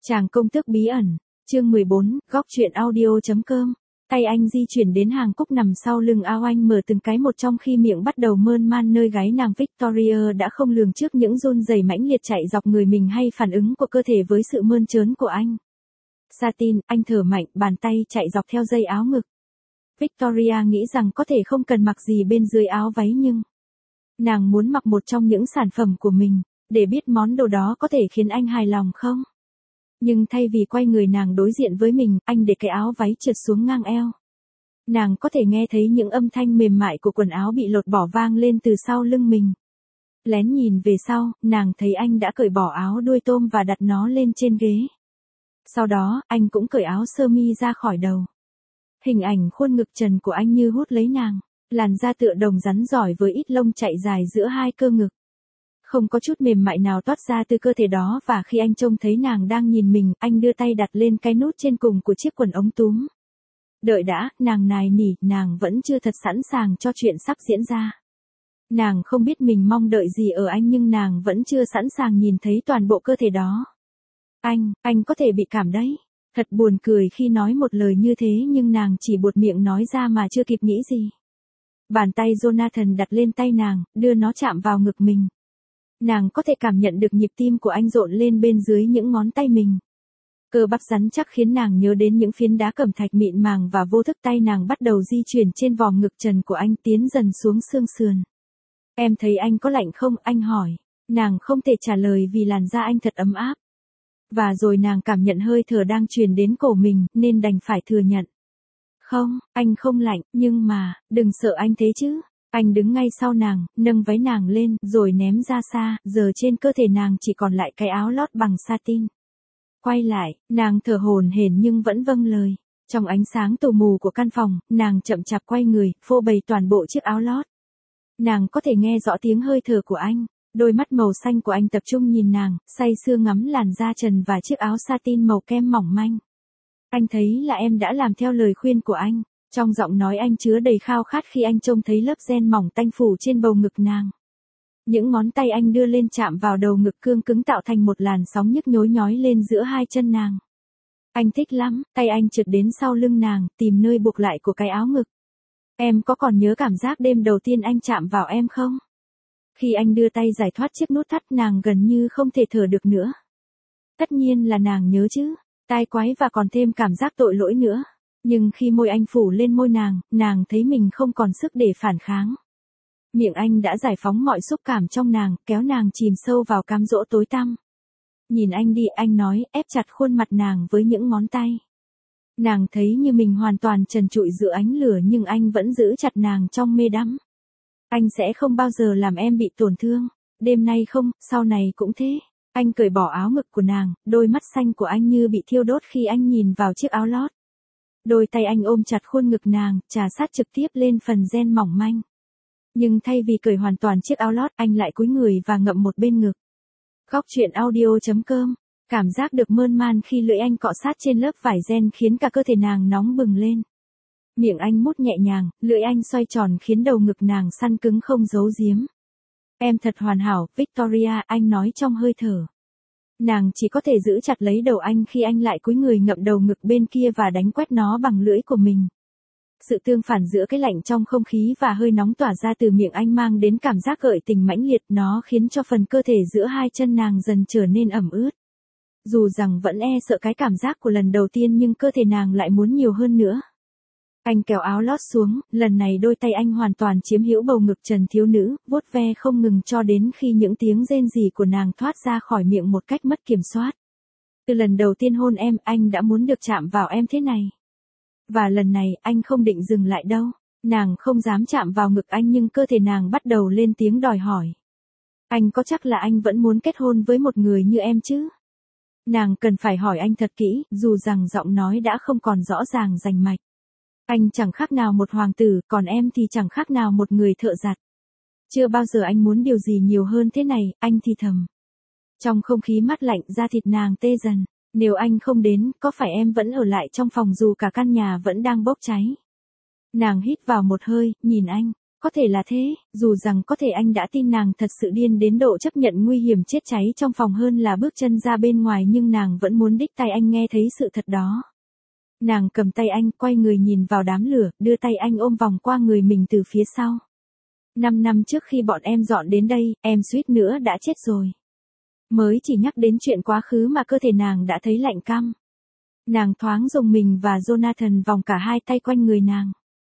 Chàng công tước bí ẩn, chương 14, góc truyện audio.com. Tay anh di chuyển đến hàng cúc nằm sau lưng áo anh mở từng cái một trong khi miệng bắt đầu mơn man nơi gáy nàng Victoria đã không lường trước những run rẩy mãnh liệt chạy dọc người mình hay phản ứng của cơ thể với sự mơn trớn của anh. Satin, anh thở mạnh, bàn tay chạy dọc theo dây áo ngực. Victoria nghĩ rằng có thể không cần mặc gì bên dưới áo váy nhưng nàng muốn mặc một trong những sản phẩm của mình, để biết món đồ đó có thể khiến anh hài lòng không. Nhưng thay vì quay người nàng đối diện với mình, anh để cái áo váy trượt xuống ngang eo. Nàng có thể nghe thấy những âm thanh mềm mại của quần áo bị lột bỏ vang lên từ sau lưng mình. Lén nhìn về sau, nàng thấy anh đã cởi bỏ áo đuôi tôm và đặt nó lên trên ghế. Sau đó, anh cũng cởi áo sơ mi ra khỏi đầu. Hình ảnh khuôn ngực trần của anh như hút lấy nàng, làn da tựa đồng rắn giỏi với ít lông chạy dài giữa hai cơ ngực. Không có chút mềm mại nào toát ra từ cơ thể đó và khi anh trông thấy nàng đang nhìn mình, anh đưa tay đặt lên cái nút trên cùng của chiếc quần ống túm. Đợi đã, nàng nài nỉ, nàng vẫn chưa thật sẵn sàng cho chuyện sắp diễn ra. Nàng không biết mình mong đợi gì ở anh nhưng nàng vẫn chưa sẵn sàng nhìn thấy toàn bộ cơ thể đó. Anh có thể bị cảm đấy. Thật buồn cười khi nói một lời như thế nhưng nàng chỉ buột miệng nói ra mà chưa kịp nghĩ gì. Bàn tay Jonathan đặt lên tay nàng, đưa nó chạm vào ngực mình. Nàng có thể cảm nhận được nhịp tim của anh rộn lên bên dưới những ngón tay mình. Cơ bắp rắn chắc khiến nàng nhớ đến những phiến đá cẩm thạch mịn màng và vô thức tay nàng bắt đầu di chuyển trên vòm ngực trần của anh tiến dần xuống xương sườn. Em thấy anh có lạnh không? Anh hỏi. Nàng không thể trả lời vì làn da anh thật ấm áp. Và rồi nàng cảm nhận hơi thở đang truyền đến cổ mình nên đành phải thừa nhận. Không, anh không lạnh, nhưng mà, đừng sợ anh thế chứ. Anh đứng ngay sau nàng, nâng váy nàng lên, rồi ném ra xa, giờ trên cơ thể nàng chỉ còn lại cái áo lót bằng satin. Quay lại, nàng thở hổn hển nhưng vẫn vâng lời. Trong ánh sáng tù mù của căn phòng, nàng chậm chạp quay người, phô bày toàn bộ chiếc áo lót. Nàng có thể nghe rõ tiếng hơi thở của anh. Đôi mắt màu xanh của anh tập trung nhìn nàng, say sưa ngắm làn da trần và chiếc áo satin màu kem mỏng manh. Anh thấy là em đã làm theo lời khuyên của anh. Trong giọng nói anh chứa đầy khao khát khi anh trông thấy lớp ren mỏng tanh phủ trên bầu ngực nàng. Những ngón tay anh đưa lên chạm vào đầu ngực cương cứng tạo thành một làn sóng nhức nhối nhói lên giữa hai chân nàng. Anh thích lắm, tay anh trượt đến sau lưng nàng, tìm nơi buộc lại của cái áo ngực. Em có còn nhớ cảm giác đêm đầu tiên anh chạm vào em không? Khi anh đưa tay giải thoát chiếc nút thắt nàng gần như không thể thở được nữa. Tất nhiên là nàng nhớ chứ, tai quái và còn thêm cảm giác tội lỗi nữa. Nhưng khi môi anh phủ lên môi nàng thấy mình không còn sức để phản kháng. Miệng anh đã giải phóng mọi xúc cảm trong nàng, kéo nàng chìm sâu vào cám dỗ tối tăm. Nhìn anh đi, anh nói, ép chặt khuôn mặt nàng với những ngón tay. Nàng thấy như mình hoàn toàn trần trụi giữa ánh lửa nhưng anh vẫn giữ chặt nàng trong mê đắm. Anh sẽ không bao giờ làm em bị tổn thương, đêm nay không, sau này cũng thế. Anh cởi bỏ áo ngực của nàng, đôi mắt xanh của anh như bị thiêu đốt khi anh nhìn vào chiếc áo lót. Đôi tay anh ôm chặt khuôn ngực nàng, trà sát trực tiếp lên phần ren mỏng manh. Nhưng thay vì cởi hoàn toàn chiếc áo lót, anh lại cúi người và ngậm một bên ngực. Góc truyện audio.com. Cảm giác được mơn man khi lưỡi anh cọ sát trên lớp vải ren khiến cả cơ thể nàng nóng bừng lên. Miệng anh mút nhẹ nhàng, lưỡi anh xoay tròn khiến đầu ngực nàng săn cứng không giấu giếm. Em thật hoàn hảo, Victoria, anh nói trong hơi thở. Nàng chỉ có thể giữ chặt lấy đầu anh khi anh lại cúi người ngậm đầu ngực bên kia và đánh quét nó bằng lưỡi của mình. Sự tương phản giữa cái lạnh trong không khí và hơi nóng tỏa ra từ miệng anh mang đến cảm giác gợi tình mãnh liệt, nó khiến cho phần cơ thể giữa hai chân nàng dần trở nên ẩm ướt. Dù rằng vẫn sợ cái cảm giác của lần đầu tiên nhưng cơ thể nàng lại muốn nhiều hơn nữa. Anh kéo áo lót xuống, lần này đôi tay anh hoàn toàn chiếm hữu bầu ngực trần thiếu nữ, vuốt ve không ngừng cho đến khi những tiếng rên rỉ của nàng thoát ra khỏi miệng một cách mất kiểm soát. Từ lần đầu tiên hôn em, anh đã muốn được chạm vào em thế này. Và lần này, anh không định dừng lại đâu. Nàng không dám chạm vào ngực anh nhưng cơ thể nàng bắt đầu lên tiếng đòi hỏi. Anh có chắc là anh vẫn muốn kết hôn với một người như em chứ? Nàng cần phải hỏi anh thật kỹ, dù rằng giọng nói đã không còn rõ ràng rành mạch. Anh chẳng khác nào một hoàng tử, còn em thì chẳng khác nào một người thợ giặt. Chưa bao giờ anh muốn điều gì nhiều hơn thế này, anh thì thầm. Trong không khí mát lạnh, da thịt nàng tê dần. Nếu anh không đến, có phải em vẫn ở lại trong phòng dù cả căn nhà vẫn đang bốc cháy? Nàng hít vào một hơi, nhìn anh. Có thể là thế, dù rằng có thể anh đã tin nàng thật sự điên đến độ chấp nhận nguy hiểm chết cháy trong phòng hơn là bước chân ra bên ngoài, nhưng nàng vẫn muốn đích tai anh nghe thấy sự thật đó. Nàng cầm tay anh, quay người nhìn vào đám lửa, đưa tay anh ôm vòng qua người mình từ phía sau. 5 năm trước khi bọn em dọn đến đây, em suýt nữa đã chết rồi. Mới chỉ nhắc đến chuyện quá khứ mà cơ thể nàng đã thấy lạnh căm. Nàng thoáng rùng mình và Jonathan vòng cả hai tay quanh người nàng.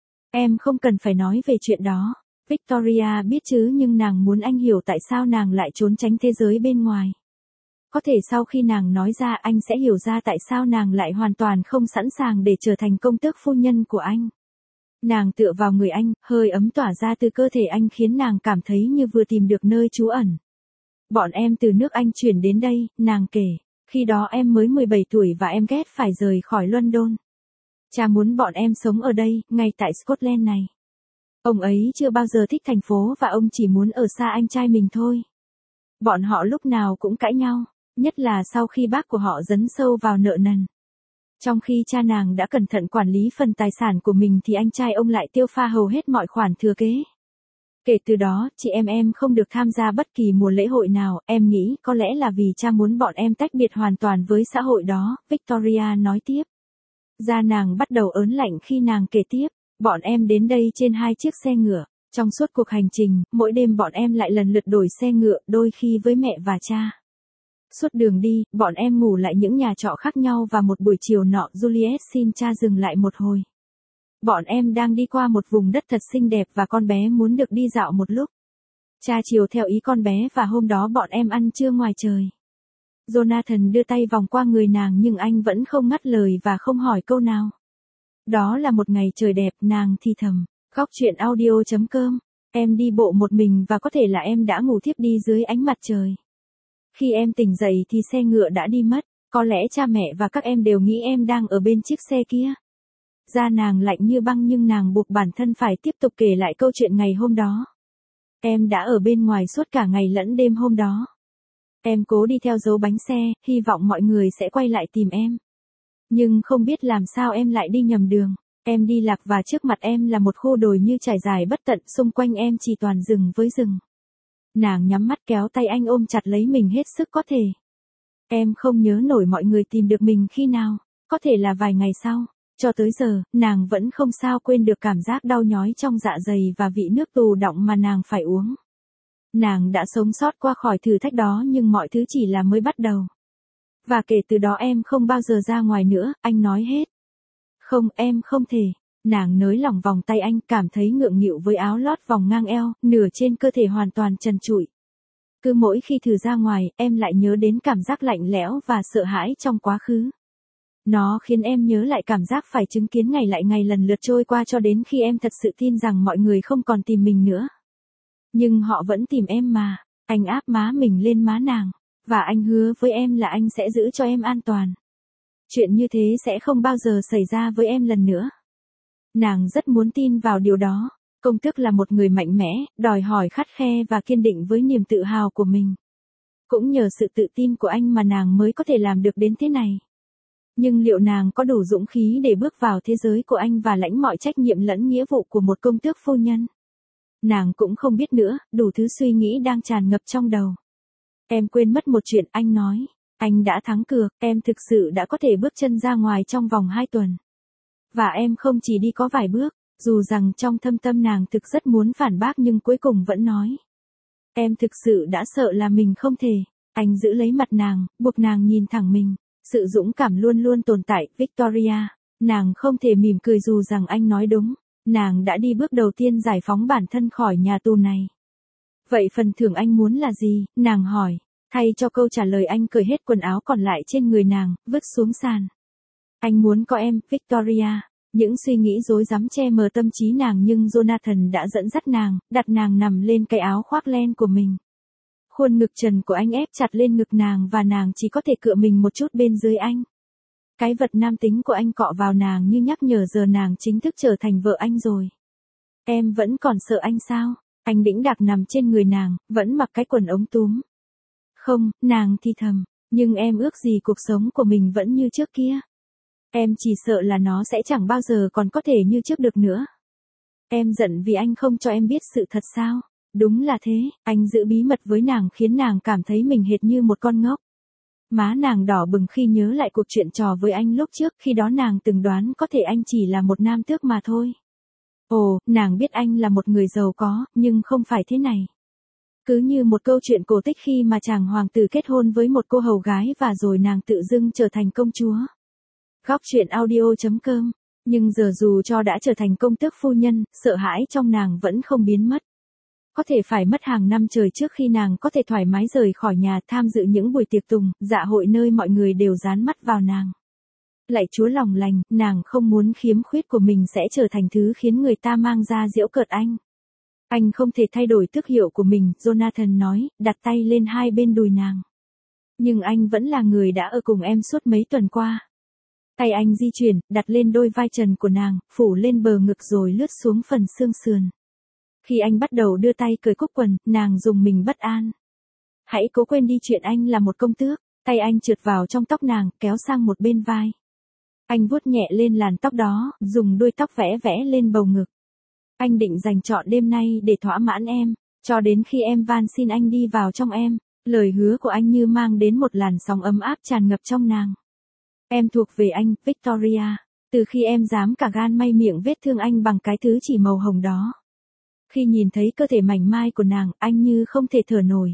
Em không cần phải nói về chuyện đó. Victoria biết chứ, nhưng nàng muốn anh hiểu tại sao nàng lại trốn tránh thế giới bên ngoài. Có thể sau khi nàng nói ra anh sẽ hiểu ra tại sao nàng lại hoàn toàn không sẵn sàng để trở thành công tước phu nhân của anh. Nàng tựa vào người anh, hơi ấm tỏa ra từ cơ thể anh khiến nàng cảm thấy như vừa tìm được nơi trú ẩn. Bọn em từ nước Anh chuyển đến đây, nàng kể. Khi đó em mới 17 tuổi và em ghét phải rời khỏi London. Cha muốn bọn em sống ở đây, ngay tại Scotland này. Ông ấy chưa bao giờ thích thành phố và ông chỉ muốn ở xa anh trai mình thôi. Bọn họ lúc nào cũng cãi nhau, nhất là sau khi bác của họ dấn sâu vào nợ nần. Trong khi cha nàng đã cẩn thận quản lý phần tài sản của mình thì anh trai ông lại tiêu pha hầu hết mọi khoản thừa kế. Kể từ đó, chị em không được tham gia bất kỳ mùa lễ hội nào, em nghĩ có lẽ là vì cha muốn bọn em tách biệt hoàn toàn với xã hội đó, Victoria nói tiếp. Da nàng bắt đầu ớn lạnh khi nàng kể tiếp, bọn em đến đây trên 2 chiếc xe ngựa. Trong suốt cuộc hành trình, mỗi đêm bọn em lại lần lượt đổi xe ngựa, đôi khi với mẹ và cha. Suốt đường đi, bọn em ngủ lại những nhà trọ khác nhau và một buổi chiều nọ Juliet xin cha dừng lại một hồi. Bọn em đang đi qua một vùng đất thật xinh đẹp và con bé muốn được đi dạo một lúc. Cha chiều theo ý con bé và hôm đó bọn em ăn trưa ngoài trời. Jonathan đưa tay vòng qua người nàng nhưng anh vẫn không ngắt lời và không hỏi câu nào. Đó là một ngày trời đẹp, nàng thì thầm. Góc truyện audio.com. Em đi bộ một mình và có thể là em đã ngủ thiếp đi dưới ánh mặt trời. Khi em tỉnh dậy thì xe ngựa đã đi mất. Có lẽ cha mẹ và các em đều nghĩ em đang ở bên chiếc xe kia. Da nàng lạnh như băng nhưng nàng buộc bản thân phải tiếp tục kể lại câu chuyện ngày hôm đó. Em đã ở bên ngoài suốt cả ngày lẫn đêm hôm đó. Em cố đi theo dấu bánh xe, hy vọng mọi người sẽ quay lại tìm em. Nhưng không biết làm sao em lại đi nhầm đường. Em đi lạc và trước mặt em là một khu đồi như trải dài bất tận, xung quanh em chỉ toàn rừng với rừng. Nàng nhắm mắt kéo tay anh ôm chặt lấy mình hết sức có thể. Em không nhớ nổi mọi người tìm được mình khi nào, có thể là vài ngày sau. Cho tới giờ, nàng vẫn không sao quên được cảm giác đau nhói trong dạ dày và vị nước tù đọng mà nàng phải uống. Nàng đã sống sót qua khỏi thử thách đó nhưng mọi thứ chỉ là mới bắt đầu. Và kể từ đó em không bao giờ ra ngoài nữa, anh nói hết. Không, em không thể. Nàng nới lỏng vòng tay anh, cảm thấy ngượng nghịu với áo lót vòng ngang eo, nửa trên cơ thể hoàn toàn trần trụi. Cứ mỗi khi thử ra ngoài, em lại nhớ đến cảm giác lạnh lẽo và sợ hãi trong quá khứ. Nó khiến em nhớ lại cảm giác phải chứng kiến ngày lại ngày lần lượt trôi qua cho đến khi em thật sự tin rằng mọi người không còn tìm mình nữa. Nhưng họ vẫn tìm em mà. Anh áp má mình lên má nàng. Và anh hứa với em là anh sẽ giữ cho em an toàn. Chuyện như thế sẽ không bao giờ xảy ra với em lần nữa. Nàng rất muốn tin vào điều đó. Công tước là một người mạnh mẽ, đòi hỏi khắt khe và kiên định với niềm tự hào của mình. Cũng nhờ sự tự tin của anh mà nàng mới có thể làm được đến thế này. Nhưng liệu nàng có đủ dũng khí để bước vào thế giới của anh và lãnh mọi trách nhiệm lẫn nghĩa vụ của một công tước phu nhân? Nàng cũng không biết nữa, đủ thứ suy nghĩ đang tràn ngập trong đầu. Em quên mất một chuyện, anh nói. Anh đã thắng cược, em thực sự đã có thể bước chân ra ngoài trong vòng 2 tuần. Và em không chỉ đi có vài bước, dù rằng trong thâm tâm nàng thực rất muốn phản bác nhưng cuối cùng vẫn nói. Em thực sự đã sợ là mình không thể. Anh giữ lấy mặt nàng, buộc nàng nhìn thẳng mình. Sự dũng cảm luôn luôn tồn tại, Victoria. Nàng không thể mỉm cười dù rằng anh nói đúng. Nàng đã đi bước đầu tiên giải phóng bản thân khỏi nhà tù này. Vậy phần thưởng anh muốn là gì? Nàng hỏi. Thay cho câu trả lời anh cởi hết quần áo còn lại trên người nàng, vứt xuống sàn. Anh muốn có em, Victoria. Những suy nghĩ rối rắm che mờ tâm trí nàng nhưng Jonathan đã dẫn dắt nàng, đặt nàng nằm lên cái áo khoác len của mình. Khuôn ngực trần của anh ép chặt lên ngực nàng và nàng chỉ có thể cựa mình một chút bên dưới anh. Cái vật nam tính của anh cọ vào nàng như nhắc nhở giờ nàng chính thức trở thành vợ anh rồi. Em vẫn còn sợ anh sao? Anh đĩnh đạc nằm trên người nàng, vẫn mặc cái quần ống túm. Không, nàng thì thầm, nhưng em ước gì cuộc sống của mình vẫn như trước kia. Em chỉ sợ là nó sẽ chẳng bao giờ còn có thể như trước được nữa. Em giận vì anh không cho em biết sự thật sao? Đúng là thế, anh giữ bí mật với nàng khiến nàng cảm thấy mình hệt như một con ngốc. Má nàng đỏ bừng khi nhớ lại cuộc chuyện trò với anh lúc trước, khi đó nàng từng đoán có thể anh chỉ là một nam tước mà thôi. Ồ, nàng biết anh là một người giàu có, nhưng không phải thế này. Cứ như một câu chuyện cổ tích khi mà chàng hoàng tử kết hôn với một cô hầu gái và rồi nàng tự dưng trở thành công chúa. Góc truyện audio.com. Nhưng giờ dù cho đã trở thành công tước phu nhân, sợ hãi trong nàng vẫn không biến mất. Có thể phải mất hàng năm trời trước khi nàng có thể thoải mái rời khỏi nhà tham dự những buổi tiệc tùng, dạ hội nơi mọi người đều dán mắt vào nàng. Lạy Chúa lòng lành, nàng không muốn khiếm khuyết của mình sẽ trở thành thứ khiến người ta mang ra giễu cợt anh. Anh không thể thay đổi tước hiệu của mình, Jonathan nói, đặt tay lên hai bên đùi nàng. Nhưng anh vẫn là người đã ở cùng em suốt mấy tuần qua. Tay anh di chuyển, đặt lên đôi vai trần của nàng, phủ lên bờ ngực rồi lướt xuống phần xương sườn. Khi anh bắt đầu đưa tay cởi cúc quần, nàng dùng mình bất an. Hãy cố quên đi chuyện anh là một công tước. Tay anh trượt vào trong tóc nàng, kéo sang một bên vai. Anh vuốt nhẹ lên làn tóc đó, dùng đuôi tóc vẽ vẽ lên bầu ngực. Anh định dành trọn đêm nay để thỏa mãn em, cho đến khi em van xin anh đi vào trong em. Lời hứa của anh như mang đến một làn sóng ấm áp tràn ngập trong nàng. Em thuộc về anh, Victoria. Từ khi em dám cả gan may miệng vết thương anh bằng cái thứ chỉ màu hồng đó. Khi nhìn thấy cơ thể mảnh mai của nàng, anh như không thể thở nổi.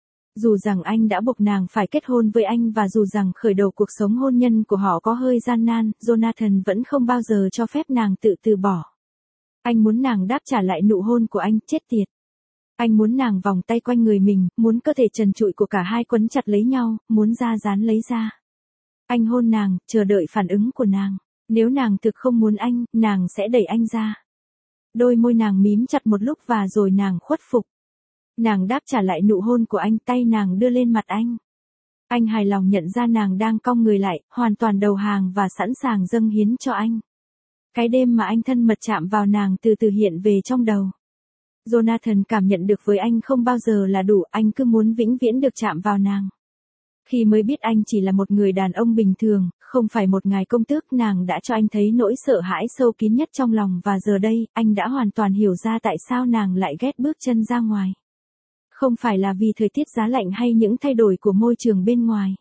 Dù rằng anh đã buộc nàng phải kết hôn với anh và dù rằng khởi đầu cuộc sống hôn nhân của họ có hơi gian nan, Jonathan vẫn không bao giờ cho phép nàng tự từ bỏ. Anh muốn nàng đáp trả lại nụ hôn của anh, chết tiệt. Anh muốn nàng vòng tay quanh người mình, muốn cơ thể trần trụi của cả hai quấn chặt lấy nhau, muốn da dán lấy da. Anh hôn nàng, chờ đợi phản ứng của nàng. Nếu nàng thực không muốn anh, nàng sẽ đẩy anh ra. Đôi môi nàng mím chặt một lúc và rồi nàng khuất phục. Nàng đáp trả lại nụ hôn của anh, tay nàng đưa lên mặt anh. Anh hài lòng nhận ra nàng đang cong người lại, hoàn toàn đầu hàng và sẵn sàng dâng hiến cho anh. Cái đêm mà anh thân mật chạm vào nàng từ từ hiện về trong đầu. Jonathan cảm nhận được với anh không bao giờ là đủ, anh cứ muốn vĩnh viễn được chạm vào nàng. Khi mới biết anh chỉ là một người đàn ông bình thường, không phải một ngài công tước, nàng đã cho anh thấy nỗi sợ hãi sâu kín nhất trong lòng và giờ đây, anh đã hoàn toàn hiểu ra tại sao nàng lại ghét bước chân ra ngoài. Không phải là vì thời tiết giá lạnh hay những thay đổi của môi trường bên ngoài,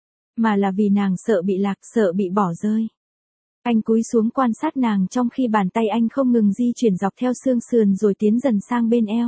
mà là vì nàng sợ bị lạc, sợ bị bỏ rơi. Anh cúi xuống quan sát nàng trong khi bàn tay anh không ngừng di chuyển dọc theo xương sườn rồi tiến dần sang bên eo.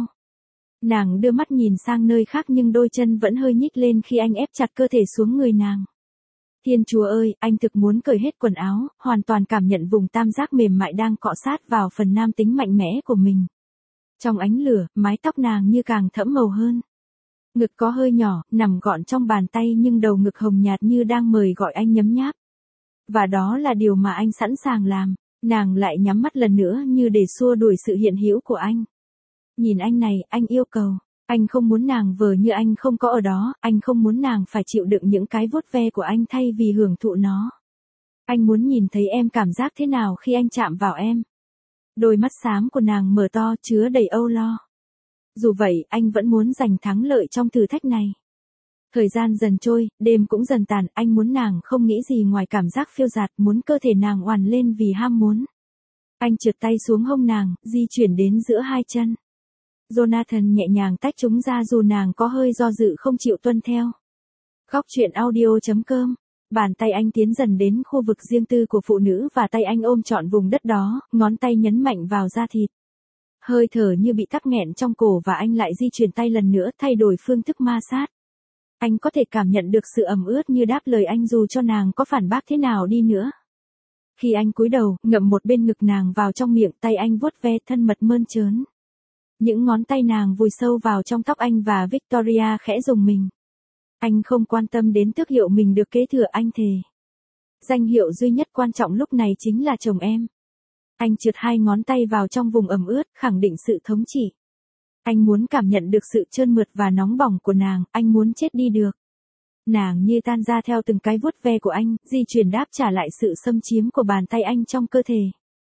Nàng đưa mắt nhìn sang nơi khác nhưng đôi chân vẫn hơi nhích lên khi anh ép chặt cơ thể xuống người nàng. Thiên Chúa ơi, anh thực muốn cởi hết quần áo, hoàn toàn cảm nhận vùng tam giác mềm mại đang cọ sát vào phần nam tính mạnh mẽ của mình. Trong ánh lửa, mái tóc nàng như càng thẫm màu hơn. Ngực có hơi nhỏ, nằm gọn trong bàn tay nhưng đầu ngực hồng nhạt như đang mời gọi anh nhấm nháp. Và đó là điều mà anh sẵn sàng làm. Nàng lại nhắm mắt lần nữa như để xua đuổi sự hiện hữu của anh. Nhìn anh này, anh yêu cầu. Anh không muốn nàng vờ như anh không có ở đó, anh không muốn nàng phải chịu đựng những cái vuốt ve của anh thay vì hưởng thụ nó. Anh muốn nhìn thấy em cảm giác thế nào khi anh chạm vào em. Đôi mắt xám của nàng mở to chứa đầy âu lo. Dù vậy, anh vẫn muốn giành thắng lợi trong thử thách này. Thời gian dần trôi, đêm cũng dần tàn, anh muốn nàng không nghĩ gì ngoài cảm giác phiêu dạt, muốn cơ thể nàng oằn lên vì ham muốn. Anh trượt tay xuống hông nàng, di chuyển đến giữa hai chân. Jonathan nhẹ nhàng tách chúng ra dù nàng có hơi do dự không chịu tuân theo. Góc truyện audio.com. Bàn tay anh tiến dần đến khu vực riêng tư của phụ nữ và tay anh ôm trọn vùng đất đó, ngón tay nhấn mạnh vào da thịt. Hơi thở như bị tắc nghẹn trong cổ và anh lại di chuyển tay lần nữa thay đổi phương thức ma sát. Anh có thể cảm nhận được sự ẩm ướt như đáp lời anh dù cho nàng có phản bác thế nào đi nữa. Khi anh cúi đầu, ngậm một bên ngực nàng vào trong miệng, tay anh vuốt ve thân mật mơn trớn. Những ngón tay nàng vùi sâu vào trong tóc anh và Victoria khẽ rùng mình. Anh không quan tâm đến tước hiệu mình được kế thừa, anh thề. Danh hiệu duy nhất quan trọng lúc này chính là chồng em. Anh trượt hai ngón tay vào trong vùng ẩm ướt, khẳng định sự thống trị. Anh muốn cảm nhận được sự trơn mượt và nóng bỏng của nàng, anh muốn chết đi được. Nàng như tan ra theo từng cái vuốt ve của anh, di chuyển đáp trả lại sự xâm chiếm của bàn tay anh trong cơ thể.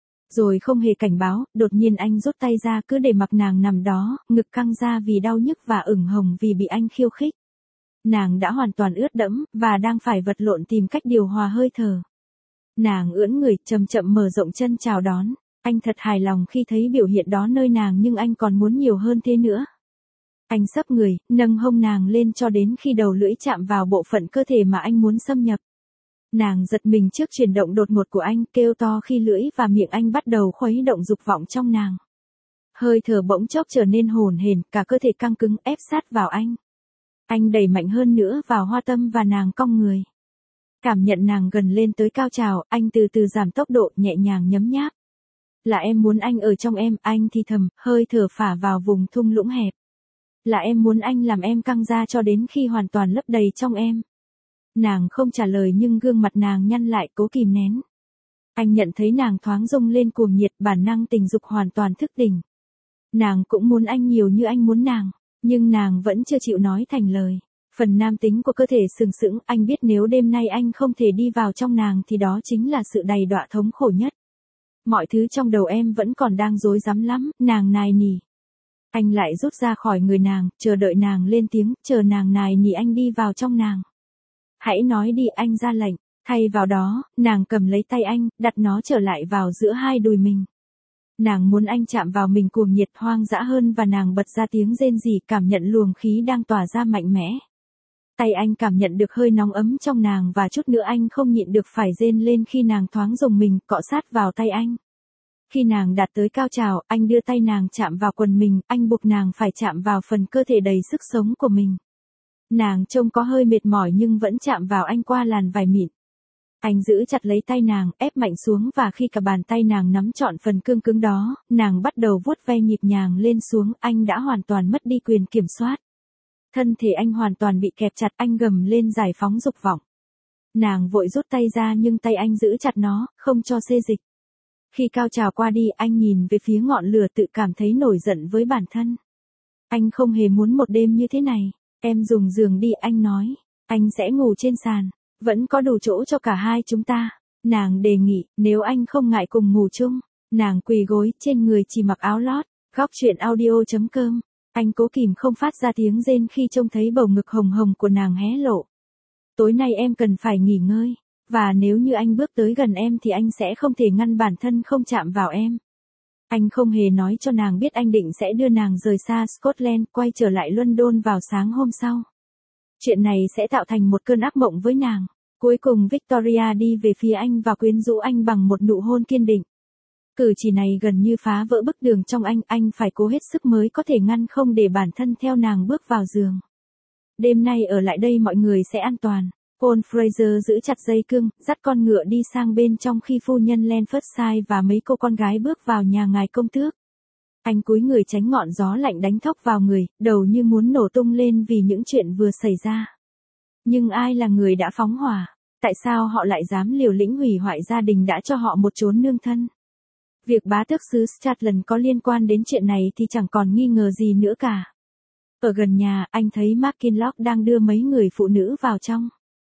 Rồi không hề cảnh báo, đột nhiên anh rút tay ra cứ để mặc nàng nằm đó, ngực căng ra vì đau nhức và ửng hồng vì bị anh khiêu khích. Nàng đã hoàn toàn ướt đẫm, và đang phải vật lộn tìm cách điều hòa hơi thở. Nàng ưỡn người, chậm chậm mở rộng chân chào đón. Anh thật hài lòng khi thấy biểu hiện đó nơi nàng nhưng anh còn muốn nhiều hơn thế nữa. Anh xấp người, nâng hông nàng lên cho đến khi đầu lưỡi chạm vào bộ phận cơ thể mà anh muốn xâm nhập. Nàng giật mình trước chuyển động đột ngột của anh, kêu to khi lưỡi và miệng anh bắt đầu khuấy động dục vọng trong nàng. Hơi thở bỗng chốc trở nên hổn hển, cả cơ thể căng cứng ép sát vào anh. Anh đẩy mạnh hơn nữa vào hoa tâm và nàng cong người. Cảm nhận nàng gần lên tới cao trào, anh từ từ giảm tốc độ, nhẹ nhàng nhấm nháp. Là em muốn anh ở trong em, anh thì thầm, hơi thở phả vào vùng thung lũng hẹp. Là em muốn anh làm em căng ra cho đến khi hoàn toàn lấp đầy trong em. Nàng không trả lời nhưng gương mặt nàng nhăn lại cố kìm nén. Anh nhận thấy nàng thoáng rung lên cuồng nhiệt, bản năng tình dục hoàn toàn thức tỉnh. Nàng cũng muốn anh nhiều như anh muốn nàng, nhưng nàng vẫn chưa chịu nói thành lời. Phần nam tính của cơ thể sừng sững, anh biết nếu đêm nay anh không thể đi vào trong nàng thì đó chính là sự đầy đọa thống khổ nhất. Mọi thứ trong đầu em vẫn còn đang rối rắm lắm, nàng nài nỉ. Anh lại rút ra khỏi người nàng, chờ đợi nàng lên tiếng, chờ nàng nài nỉ anh đi vào trong nàng. Hãy nói đi, anh ra lệnh. Thay vào đó, nàng cầm lấy tay anh, đặt nó trở lại vào giữa hai đùi mình. Nàng muốn anh chạm vào mình cuồng nhiệt hoang dã hơn và nàng bật ra tiếng rên rỉ, cảm nhận luồng khí đang tỏa ra mạnh mẽ. Tay anh cảm nhận được hơi nóng ấm trong nàng và chút nữa anh không nhịn được phải rên lên khi nàng thoáng rồng mình cọ sát vào tay anh. Khi nàng đạt tới cao trào, anh đưa tay nàng chạm vào quần mình, anh buộc nàng phải chạm vào phần cơ thể đầy sức sống của mình. Nàng trông có hơi mệt mỏi nhưng vẫn chạm vào anh qua làn vải mịn. Anh giữ chặt lấy tay nàng, ép mạnh xuống và khi cả bàn tay nàng nắm trọn phần cương cứng đó, nàng bắt đầu vuốt ve nhịp nhàng lên xuống, anh đã hoàn toàn mất đi quyền kiểm soát. Thân thể anh hoàn toàn bị kẹp chặt, anh gầm lên giải phóng dục vọng. Nàng vội rút tay ra nhưng tay anh giữ chặt nó, không cho xê dịch. Khi cao trào qua đi, anh nhìn về phía ngọn lửa tự cảm thấy nổi giận với bản thân. Anh không hề muốn một đêm như thế này. Em dùng giường đi, anh nói. Anh sẽ ngủ trên sàn. Vẫn có đủ chỗ cho cả hai chúng ta. Nàng đề nghị, nếu anh không ngại cùng ngủ chung. Nàng quỳ gối, trên người chỉ mặc áo lót. Góc truyện audio.com. Anh cố kìm không phát ra tiếng rên khi trông thấy bầu ngực hồng hồng của nàng hé lộ. Tối nay em cần phải nghỉ ngơi. Và nếu như anh bước tới gần em thì anh sẽ không thể ngăn bản thân không chạm vào em. Anh không hề nói cho nàng biết anh định sẽ đưa nàng rời xa Scotland, quay trở lại London vào sáng hôm sau. Chuyện này sẽ tạo thành một cơn ác mộng với nàng. Cuối cùng Victoria đi về phía anh và quyến rũ anh bằng một nụ hôn kiên định. Cử chỉ này gần như phá vỡ bức tường trong anh phải cố hết sức mới có thể ngăn không để bản thân theo nàng bước vào giường. Đêm nay ở lại đây mọi người sẽ an toàn. Paul Fraser giữ chặt dây cương, dắt con ngựa đi sang bên trong khi phu nhân Lenfordshire và mấy cô con gái bước vào nhà ngài công tước. Anh cúi người tránh ngọn gió lạnh đánh thốc vào người, đầu như muốn nổ tung lên vì những chuyện vừa xảy ra. Nhưng ai là người đã phóng hỏa? Tại sao họ lại dám liều lĩnh hủy hoại gia đình đã cho họ một chốn nương thân? Việc bá tước xứ Scotland có liên quan đến chuyện này thì chẳng còn nghi ngờ gì nữa cả. Ở gần nhà, anh thấy Mark Kinloch đang đưa mấy người phụ nữ vào trong.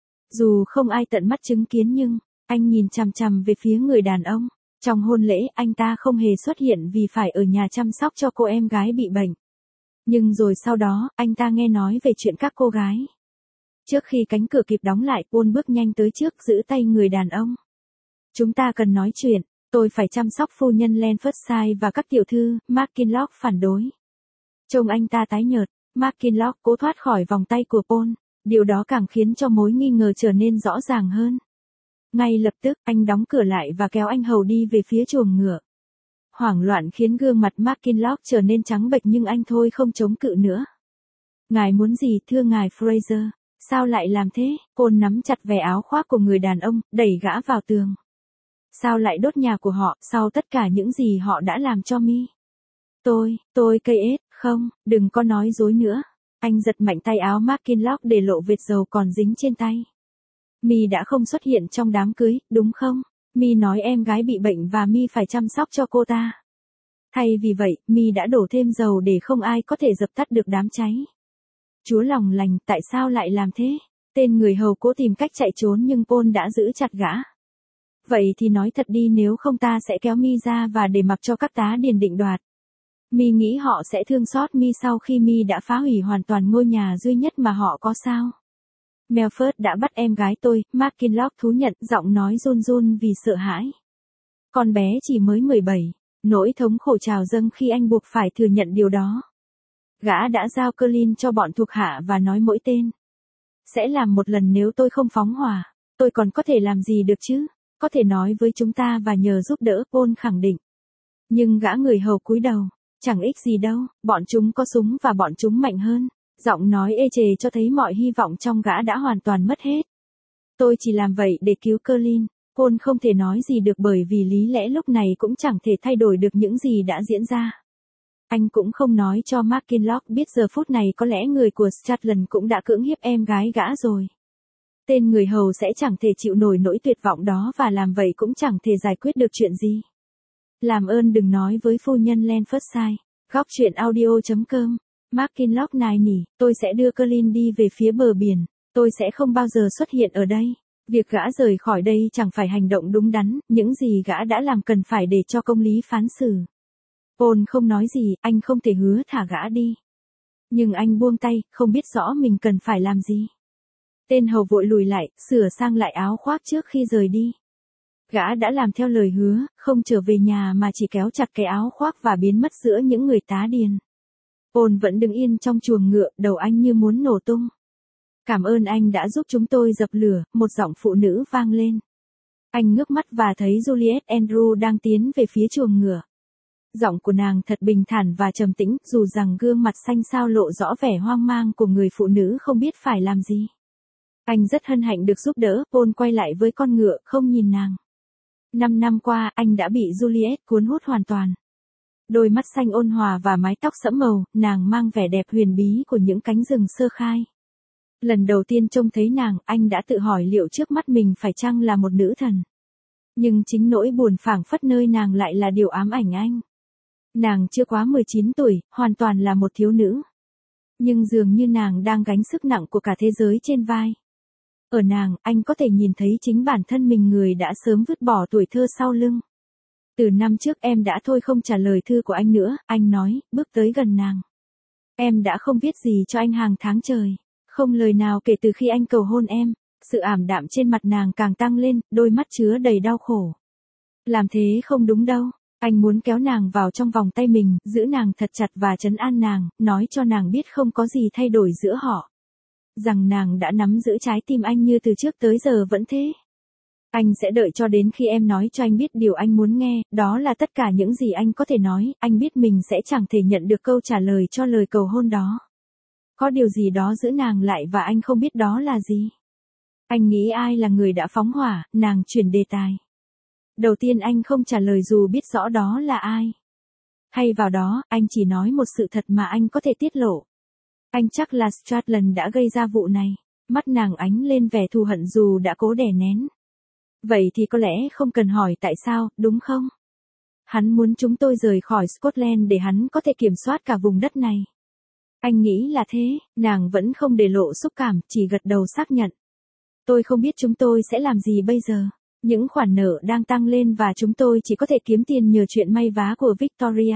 Dù không ai tận mắt chứng kiến nhưng, anh nhìn chằm chằm về phía người đàn ông. Trong hôn lễ, anh ta không hề xuất hiện vì phải ở nhà chăm sóc cho cô em gái bị bệnh. Nhưng rồi sau đó, anh ta nghe nói về chuyện các cô gái. Trước khi cánh cửa kịp đóng lại, Paul bước nhanh tới trước giữ tay người đàn ông. Chúng ta cần nói chuyện, tôi phải chăm sóc phu nhân Lenfordshire và các tiểu thư, Mark Kinloch phản đối. Trông anh ta tái nhợt, Mark Kinloch cố thoát khỏi vòng tay của Paul. Điều đó càng khiến cho mối nghi ngờ trở nên rõ ràng hơn. Ngay lập tức, anh đóng cửa lại và kéo anh hầu đi về phía chuồng ngựa. Hoảng loạn khiến gương mặt Mark Kinloch trở nên trắng bệch nhưng anh thôi không chống cự nữa. Ngài muốn gì thưa ngài Fraser? Sao lại làm thế? Paul nắm chặt vẻ áo khoác của người đàn ông, đẩy gã vào tường. Sao lại đốt nhà của họ, sau tất cả những gì họ đã làm cho mi? Tôi cây ết, không, đừng có nói dối nữa. Anh giật mạnh tay áo Mark Kinloch để lộ vệt dầu còn dính trên tay. Mi đã không xuất hiện trong đám cưới, đúng không? Mi nói em gái bị bệnh và Mi phải chăm sóc cho cô ta. Thay vì vậy, Mi đã đổ thêm dầu để không ai có thể dập tắt được đám cháy. Chúa lòng lành, tại sao lại làm thế? Tên người hầu cố tìm cách chạy trốn nhưng Paul đã giữ chặt gã. Vậy thì nói thật đi, nếu không ta sẽ kéo Mi ra và để mặc cho các tá điền định đoạt. Mi nghĩ họ sẽ thương xót Mi sau khi Mi đã phá hủy hoàn toàn ngôi nhà duy nhất mà họ có sao? Melford đã bắt em gái tôi, Mark Kinloch thú nhận, giọng nói run run vì sợ hãi. Con bé chỉ mới 17, Nỗi thống khổ trào dâng khi anh buộc phải thừa nhận điều đó. Gã đã giao Colin cho bọn thuộc hạ và nói mỗi tên. Sẽ làm một lần nếu tôi không phóng hỏa. Tôi còn có thể làm gì được chứ? Có thể nói với chúng ta và nhờ giúp đỡ, Paul khẳng định. Nhưng gã người hầu cúi đầu. Chẳng ích gì đâu, bọn chúng có súng và bọn chúng mạnh hơn. Giọng nói ê chề cho thấy mọi hy vọng trong gã đã hoàn toàn mất hết. Tôi chỉ làm vậy để cứu Colin. Paul không thể nói gì được bởi vì lý lẽ lúc này cũng chẳng thể thay đổi được những gì đã diễn ra. Anh cũng không nói cho McKinlock biết giờ phút này có lẽ người của Scotland cũng đã cưỡng hiếp em gái gã rồi. Tên người hầu sẽ chẳng thể chịu nổi nỗi tuyệt vọng đó và làm vậy cũng chẳng thể giải quyết được chuyện gì. Làm ơn đừng nói với phu nhân Lenfordshire. Góc truyện audio.com. McKinlock nài nỉ, tôi sẽ đưa Colin đi về phía bờ biển. Tôi sẽ không bao giờ xuất hiện ở đây. Việc gã rời khỏi đây chẳng phải hành động đúng đắn, những gì gã đã làm cần phải để cho công lý phán xử. Paul không nói gì, anh không thể hứa thả gã đi. Nhưng anh buông tay, không biết rõ mình cần phải làm gì. Tên hầu vội lùi lại, sửa sang lại áo khoác trước khi rời đi. Gã đã làm theo lời hứa, không trở về nhà mà chỉ kéo chặt cái áo khoác và biến mất giữa những người tá điền. Paul vẫn đứng yên trong chuồng ngựa, đầu anh như muốn nổ tung. Cảm ơn anh đã giúp chúng tôi dập lửa, một giọng phụ nữ vang lên. Anh ngước mắt và thấy Juliet Andrew đang tiến về phía chuồng ngựa. Giọng của nàng thật bình thản và trầm tĩnh, dù rằng gương mặt xanh xao lộ rõ vẻ hoang mang của người phụ nữ không biết phải làm gì. Anh rất hân hạnh được giúp đỡ, Paul quay lại với con ngựa, không nhìn nàng. 5 năm qua, anh đã bị Juliet cuốn hút hoàn toàn. Đôi mắt xanh ôn hòa và mái tóc sẫm màu, nàng mang vẻ đẹp huyền bí của những cánh rừng sơ khai. Lần đầu tiên trông thấy nàng, anh đã tự hỏi liệu trước mắt mình phải chăng là một nữ thần. Nhưng chính nỗi buồn phảng phất nơi nàng lại là điều ám ảnh anh. Nàng chưa quá 19 tuổi, hoàn toàn là một thiếu nữ. Nhưng dường như nàng đang gánh sức nặng của cả thế giới trên vai. Ở nàng, anh có thể nhìn thấy chính bản thân mình, người đã sớm vứt bỏ tuổi thơ sau lưng. Từ năm trước em đã thôi không trả lời thư của anh nữa, anh nói, bước tới gần nàng. Em đã không viết gì cho anh hàng tháng trời. Không lời nào kể từ khi anh cầu hôn em. Sự ảm đạm trên mặt nàng càng tăng lên, đôi mắt chứa đầy đau khổ. Làm thế không đúng đâu. Anh muốn kéo nàng vào trong vòng tay mình, giữ nàng thật chặt và trấn an nàng, nói cho nàng biết không có gì thay đổi giữa họ. Rằng nàng đã nắm giữ trái tim anh như từ trước tới giờ vẫn thế. Anh sẽ đợi cho đến khi em nói cho anh biết điều anh muốn nghe, đó là tất cả những gì anh có thể nói, anh biết mình sẽ chẳng thể nhận được câu trả lời cho lời cầu hôn đó. Có điều gì đó giữ nàng lại và anh không biết đó là gì. Anh nghĩ ai là người đã phóng hỏa, nàng chuyển đề tài. Đầu tiên anh không trả lời dù biết rõ đó là ai. Thay vào đó, anh chỉ nói một sự thật mà anh có thể tiết lộ. Anh chắc là Scotland đã gây ra vụ này. Mắt nàng ánh lên vẻ thù hận dù đã cố đè nén. Vậy thì có lẽ không cần hỏi tại sao, đúng không? Hắn muốn chúng tôi rời khỏi Scotland để hắn có thể kiểm soát cả vùng đất này. Anh nghĩ là thế, nàng vẫn không để lộ xúc cảm, chỉ gật đầu xác nhận. Tôi không biết chúng tôi sẽ làm gì bây giờ. Những khoản nợ đang tăng lên và chúng tôi chỉ có thể kiếm tiền nhờ chuyện may vá của Victoria.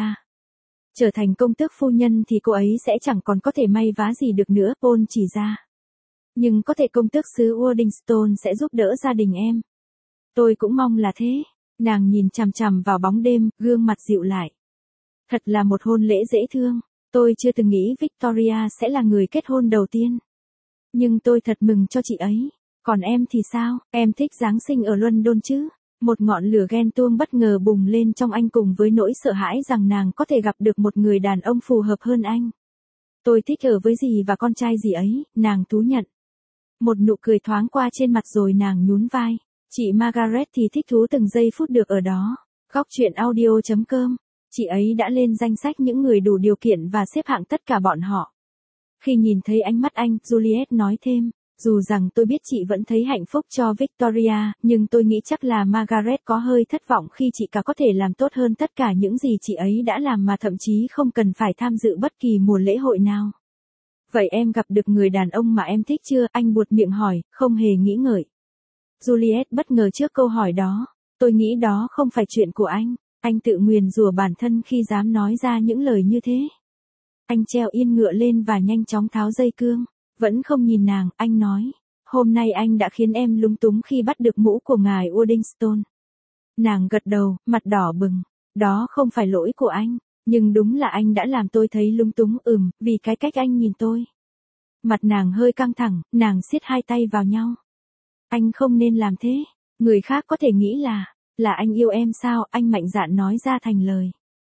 Trở thành công tước phu nhân thì cô ấy sẽ chẳng còn có thể may vá gì được nữa, Paul chỉ ra. Nhưng có thể công tước xứ Waddington sẽ giúp đỡ gia đình em. Tôi cũng mong là thế. Nàng nhìn chằm chằm vào bóng đêm, gương mặt dịu lại. Thật là một hôn lễ dễ thương. Tôi chưa từng nghĩ Victoria sẽ là người kết hôn đầu tiên. Nhưng tôi thật mừng cho chị ấy. Còn em thì sao, em thích Giáng sinh ở London chứ? Một ngọn lửa ghen tuông bất ngờ bùng lên trong anh cùng với nỗi sợ hãi rằng nàng có thể gặp được một người đàn ông phù hợp hơn anh. Tôi thích ở với dì và con trai dì ấy, nàng thú nhận. Một nụ cười thoáng qua trên mặt rồi nàng nhún vai. Chị Margaret thì thích thú từng giây phút được ở đó. Góc truyện audio.com. Chị ấy đã lên danh sách những người đủ điều kiện và xếp hạng tất cả bọn họ. Khi nhìn thấy ánh mắt anh, Juliet nói thêm. Dù rằng tôi biết chị vẫn thấy hạnh phúc cho Victoria, nhưng tôi nghĩ chắc là Margaret có hơi thất vọng khi chị cả có thể làm tốt hơn tất cả những gì chị ấy đã làm mà thậm chí không cần phải tham dự bất kỳ mùa lễ hội nào. Vậy em gặp được người đàn ông mà em thích chưa? Anh buột miệng hỏi, không hề nghĩ ngợi. Juliet bất ngờ trước câu hỏi đó. Tôi nghĩ đó không phải chuyện của anh. Anh tự nguyền rủa bản thân khi dám nói ra những lời như thế. Anh treo yên ngựa lên và nhanh chóng tháo dây cương. Vẫn không nhìn nàng, anh nói. Hôm nay anh đã khiến em lúng túng khi bắt được mũ của ngài Waddington. Nàng gật đầu, mặt đỏ bừng. Đó không phải lỗi của anh, nhưng đúng là anh đã làm tôi thấy lung túng, vì cái cách anh nhìn tôi. Mặt nàng hơi căng thẳng, nàng siết hai tay vào nhau. Anh không nên làm thế, người khác có thể nghĩ là anh yêu em sao, anh mạnh dạn nói ra thành lời.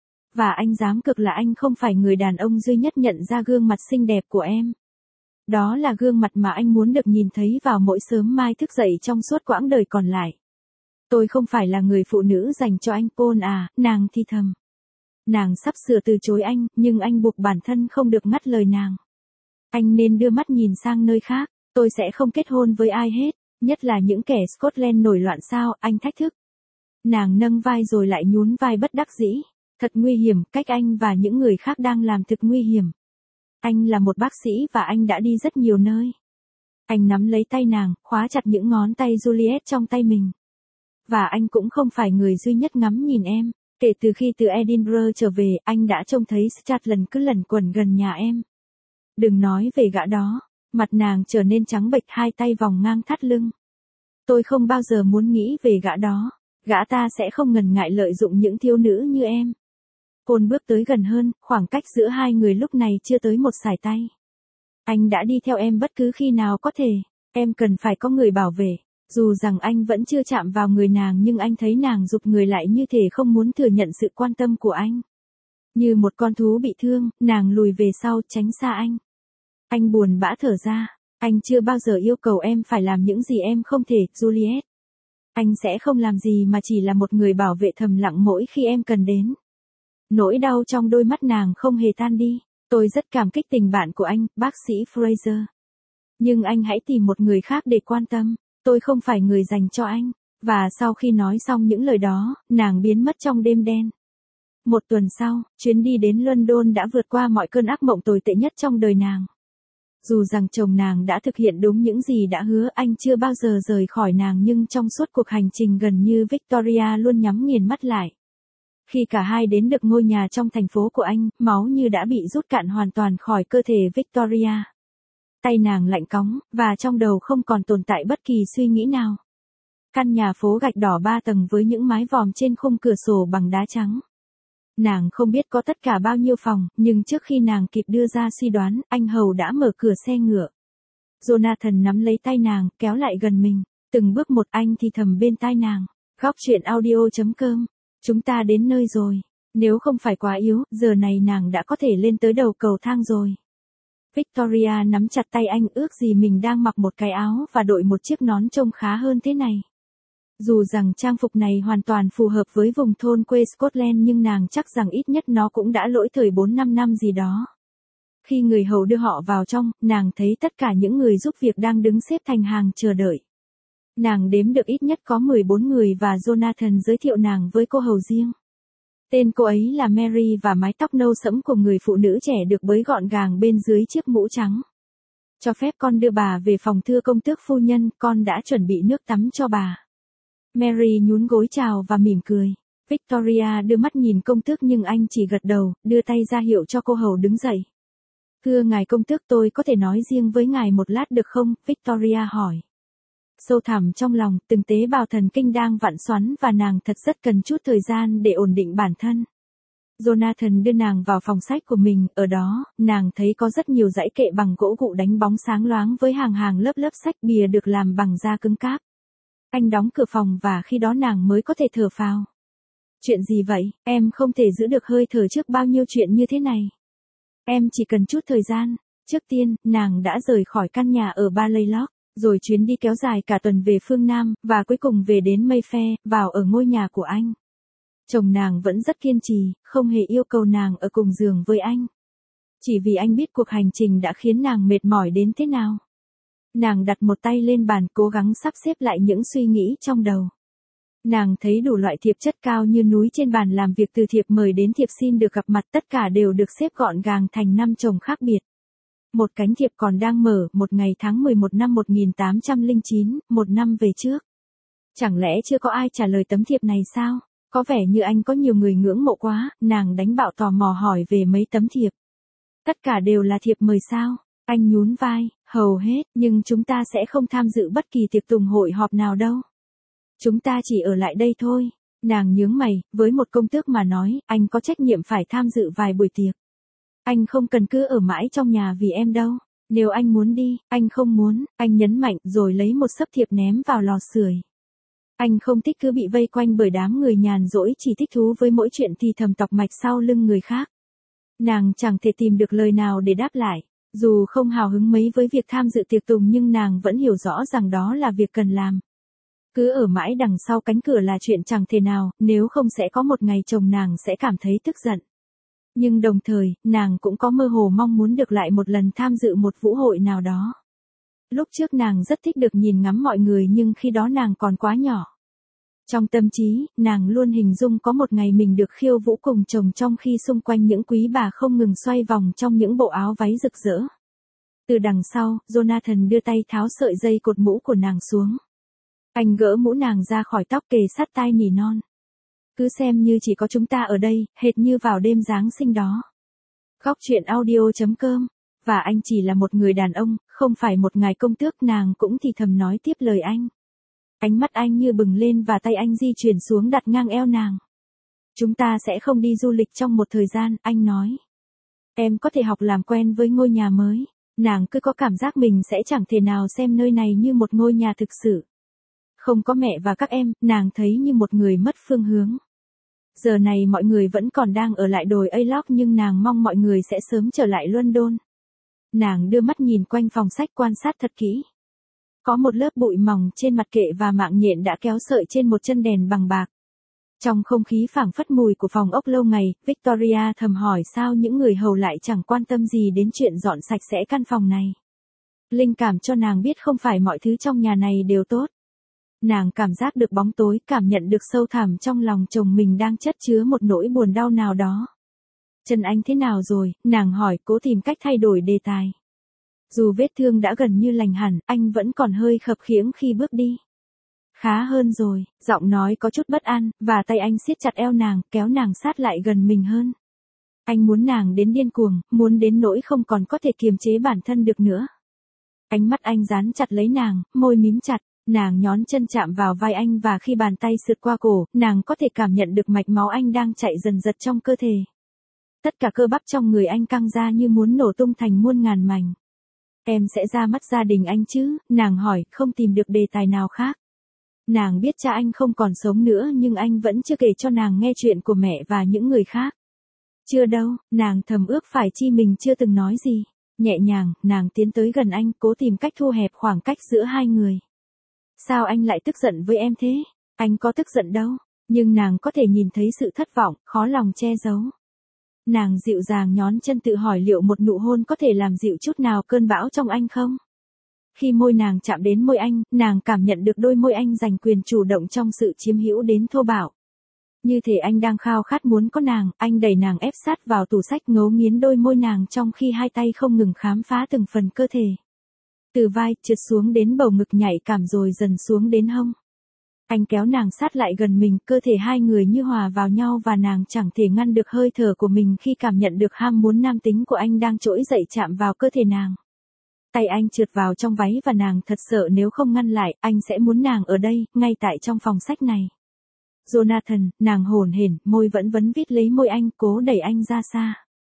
Và anh dám cược là anh không phải người đàn ông duy nhất nhận ra gương mặt xinh đẹp của em. Đó là gương mặt mà anh muốn được nhìn thấy vào mỗi sớm mai thức dậy trong suốt quãng đời còn lại. Tôi không phải là người phụ nữ dành cho anh Paul à, nàng thì thầm. Nàng sắp sửa từ chối anh, nhưng anh buộc bản thân không được ngắt lời nàng. Anh nên đưa mắt nhìn sang nơi khác, tôi sẽ không kết hôn với ai hết, nhất là những kẻ Scotland nổi loạn sao, anh thách thức. Nàng nâng vai rồi lại nhún vai bất đắc dĩ. Thật nguy hiểm, cách anh và những người khác đang làm thực nguy hiểm. Anh là một bác sĩ và anh đã đi rất nhiều nơi. Anh nắm lấy tay nàng, khóa chặt những ngón tay Juliet trong tay mình. Và anh cũng không phải người duy nhất ngắm nhìn em. Kể từ khi từ Edinburgh trở về, anh đã trông thấy Scotland cứ lẩn quẩn gần nhà em. Đừng nói về gã đó. Mặt nàng trở nên trắng bệch, hai tay vòng ngang thắt lưng. Tôi không bao giờ muốn nghĩ về gã đó. Gã ta sẽ không ngần ngại lợi dụng những thiếu nữ như em. Paul bước tới gần hơn, khoảng cách giữa hai người lúc này chưa tới một sải tay. Anh đã đi theo em bất cứ khi nào có thể. Em cần phải có người bảo vệ. Dù rằng anh vẫn chưa chạm vào người nàng nhưng anh thấy nàng rụt người lại như thể không muốn thừa nhận sự quan tâm của anh. Như một con thú bị thương, nàng lùi về sau tránh xa anh. Anh buồn bã thở ra. Anh chưa bao giờ yêu cầu em phải làm những gì em không thể, Juliet. Anh sẽ không làm gì mà chỉ là một người bảo vệ thầm lặng mỗi khi em cần đến. Nỗi đau trong đôi mắt nàng không hề tan đi. Tôi rất cảm kích tình bạn của anh, bác sĩ Fraser. Nhưng anh hãy tìm một người khác để quan tâm. Tôi không phải người dành cho anh. Và sau khi nói xong những lời đó, nàng biến mất trong đêm đen. Một tuần sau, chuyến đi đến London đã vượt qua mọi cơn ác mộng tồi tệ nhất trong đời nàng. Dù rằng chồng nàng đã thực hiện đúng những gì đã hứa, anh chưa bao giờ rời khỏi nàng, nhưng trong suốt cuộc hành trình gần như Victoria luôn nhắm nghiền mắt lại. Khi cả hai đến được ngôi nhà trong thành phố của anh, máu như đã bị rút cạn hoàn toàn khỏi cơ thể Victoria. Tay nàng lạnh cóng, và trong đầu không còn tồn tại bất kỳ suy nghĩ nào. Căn nhà phố gạch đỏ 3 tầng với những mái vòm trên khung cửa sổ bằng đá trắng. Nàng không biết có tất cả bao nhiêu phòng, nhưng trước khi nàng kịp đưa ra suy đoán, anh hầu đã mở cửa xe ngựa. Jonathan nắm lấy tay nàng, kéo lại gần mình. Từng bước một, anh thì thầm bên tai nàng. Góc chuyện audio.com. Chúng ta đến nơi rồi. Nếu không phải quá yếu, giờ này nàng đã có thể lên tới đầu cầu thang rồi. Victoria nắm chặt tay anh, ước gì mình đang mặc một cái áo và đội một chiếc nón trông khá hơn thế này. Dù rằng trang phục này hoàn toàn phù hợp với vùng thôn quê Scotland nhưng nàng chắc rằng ít nhất nó cũng đã lỗi thời 4-5 năm gì đó. Khi người hầu đưa họ vào trong, nàng thấy tất cả những người giúp việc đang đứng xếp thành hàng chờ đợi. Nàng đếm được ít nhất có 14 người và Jonathan giới thiệu nàng với cô hầu riêng. Tên cô ấy là Mary và mái tóc nâu sẫm của người phụ nữ trẻ được bới gọn gàng bên dưới chiếc mũ trắng. Cho phép con đưa bà về phòng thưa công tước phu nhân, con đã chuẩn bị nước tắm cho bà. Mary nhún gối chào và mỉm cười. Victoria đưa mắt nhìn công tước nhưng anh chỉ gật đầu, đưa tay ra hiệu cho cô hầu đứng dậy. Thưa ngài công tước, tôi có thể nói riêng với ngài một lát được không? Victoria hỏi. Sâu thẳm trong lòng, từng tế bào thần kinh đang vặn xoắn và nàng thật rất cần chút thời gian để ổn định bản thân. Jonathan đưa nàng vào phòng sách của mình, ở đó, nàng thấy có rất nhiều dãy kệ bằng gỗ gụ đánh bóng sáng loáng với hàng hàng lớp lớp sách bìa được làm bằng da cứng cáp. Anh đóng cửa phòng và khi đó nàng mới có thể thở phào. Chuyện gì vậy, em không thể giữ được hơi thở trước bao nhiêu chuyện như thế này. Em chỉ cần chút thời gian. Trước tiên, nàng đã rời khỏi căn nhà ở Ballylock, rồi chuyến đi kéo dài cả tuần về phương Nam, và cuối cùng về đến Mayfair, vào ở ngôi nhà của anh. Chồng nàng vẫn rất kiên trì, không hề yêu cầu nàng ở cùng giường với anh. Chỉ vì anh biết cuộc hành trình đã khiến nàng mệt mỏi đến thế nào. Nàng đặt một tay lên bàn, cố gắng sắp xếp lại những suy nghĩ trong đầu. Nàng thấy đủ loại thiệp chất cao như núi trên bàn làm việc, từ thiệp mời đến thiệp xin được gặp mặt, tất cả đều được xếp gọn gàng thành 5 chồng khác biệt. Một cánh thiệp còn đang mở, một ngày tháng 11 năm 1809, một năm về trước. Chẳng lẽ chưa có ai trả lời tấm thiệp này sao? Có vẻ như anh có nhiều người ngưỡng mộ quá, nàng đánh bạo tò mò hỏi về mấy tấm thiệp. Tất cả đều là thiệp mời sao? Anh nhún vai, hầu hết, nhưng chúng ta sẽ không tham dự bất kỳ tiệc tùng hội họp nào đâu. Chúng ta chỉ ở lại đây thôi. Nàng nhướng mày, với một công tước mà nói, anh có trách nhiệm phải tham dự vài buổi tiệc. Anh không cần cứ ở mãi trong nhà vì em đâu. Nếu anh muốn đi, anh không muốn, anh nhấn mạnh rồi lấy một xấp thiệp ném vào lò sưởi. Anh không thích cứ bị vây quanh bởi đám người nhàn rỗi chỉ thích thú với mỗi chuyện thì thầm tọc mạch sau lưng người khác. Nàng chẳng thể tìm được lời nào để đáp lại. Dù không hào hứng mấy với việc tham dự tiệc tùng nhưng nàng vẫn hiểu rõ rằng đó là việc cần làm. Cứ ở mãi đằng sau cánh cửa là chuyện chẳng thể nào, nếu không sẽ có một ngày chồng nàng sẽ cảm thấy tức giận. Nhưng đồng thời, nàng cũng có mơ hồ mong muốn được lại một lần tham dự một vũ hội nào đó. Lúc trước nàng rất thích được nhìn ngắm mọi người nhưng khi đó nàng còn quá nhỏ. Trong tâm trí, nàng luôn hình dung có một ngày mình được khiêu vũ cùng chồng trong khi xung quanh những quý bà không ngừng xoay vòng trong những bộ áo váy rực rỡ. Từ đằng sau, Jonathan đưa tay tháo sợi dây cột mũ của nàng xuống. Anh gỡ mũ nàng ra khỏi tóc kề sát tai nỉ non. Cứ xem như chỉ có chúng ta ở đây, hệt như vào đêm Giáng sinh đó. Góc truyện audio.com. Và anh chỉ là một người đàn ông, không phải một ngài công tước, nàng cũng thì thầm nói tiếp lời anh. Ánh mắt anh như bừng lên và tay anh di chuyển xuống đặt ngang eo nàng. Chúng ta sẽ không đi du lịch trong một thời gian, anh nói. Em có thể học làm quen với ngôi nhà mới. Nàng cứ có cảm giác mình sẽ chẳng thể nào xem nơi này như một ngôi nhà thực sự. Không có mẹ và các em, nàng thấy như một người mất phương hướng. Giờ này mọi người vẫn còn đang ở lại đồi Aylock nhưng nàng mong mọi người sẽ sớm trở lại London. Nàng đưa mắt nhìn quanh phòng sách quan sát thật kỹ. Có một lớp bụi mỏng trên mặt kệ và mạng nhện đã kéo sợi trên một chân đèn bằng bạc. Trong không khí phảng phất mùi của phòng ốc lâu ngày, Victoria thầm hỏi sao những người hầu lại chẳng quan tâm gì đến chuyện dọn sạch sẽ căn phòng này. Linh cảm cho nàng biết không phải mọi thứ trong nhà này đều tốt. Nàng cảm giác được bóng tối, cảm nhận được sâu thẳm trong lòng chồng mình đang chất chứa một nỗi buồn đau nào đó. Chân anh thế nào rồi, nàng hỏi, cố tìm cách thay đổi đề tài. Dù vết thương đã gần như lành hẳn, anh vẫn còn hơi khập khiễng khi bước đi. Khá hơn rồi, giọng nói có chút bất an, và tay anh siết chặt eo nàng, kéo nàng sát lại gần mình hơn. Anh muốn nàng đến điên cuồng, muốn đến nỗi không còn có thể kiềm chế bản thân được nữa. Ánh mắt anh dán chặt lấy nàng, môi mím chặt, nàng nhón chân chạm vào vai anh và khi bàn tay sượt qua cổ, nàng có thể cảm nhận được mạch máu anh đang chạy dần dật trong cơ thể. Tất cả cơ bắp trong người anh căng ra như muốn nổ tung thành muôn ngàn mảnh. Em sẽ ra mắt gia đình anh chứ, nàng hỏi, không tìm được đề tài nào khác. Nàng biết cha anh không còn sống nữa nhưng anh vẫn chưa kể cho nàng nghe chuyện của mẹ và những người khác. Chưa đâu, nàng thầm ước phải chi mình chưa từng nói gì. Nhẹ nhàng, nàng tiến tới gần anh, cố tìm cách thu hẹp khoảng cách giữa hai người. Sao anh lại tức giận với em thế? Anh có tức giận đâu, nhưng nàng có thể nhìn thấy sự thất vọng, khó lòng che giấu. Nàng dịu dàng nhón chân tự hỏi liệu một nụ hôn có thể làm dịu chút nào cơn bão trong anh không? Khi môi nàng chạm đến môi anh, nàng cảm nhận được đôi môi anh giành quyền chủ động trong sự chiếm hữu đến thô bạo. Như thể anh đang khao khát muốn có nàng, anh đẩy nàng ép sát vào tủ sách ngấu nghiến đôi môi nàng trong khi hai tay không ngừng khám phá từng phần cơ thể. Từ vai, trượt xuống đến bầu ngực nhạy cảm rồi dần xuống đến hông. Anh kéo nàng sát lại gần mình, cơ thể hai người như hòa vào nhau và nàng chẳng thể ngăn được hơi thở của mình khi cảm nhận được ham muốn nam tính của anh đang trỗi dậy chạm vào cơ thể nàng. Tay anh trượt vào trong váy và nàng thật sợ nếu không ngăn lại, anh sẽ muốn nàng ở đây, ngay tại trong phòng sách này. Jonathan, nàng hổn hển, môi vẫn vấn vít lấy môi anh, cố đẩy anh ra xa.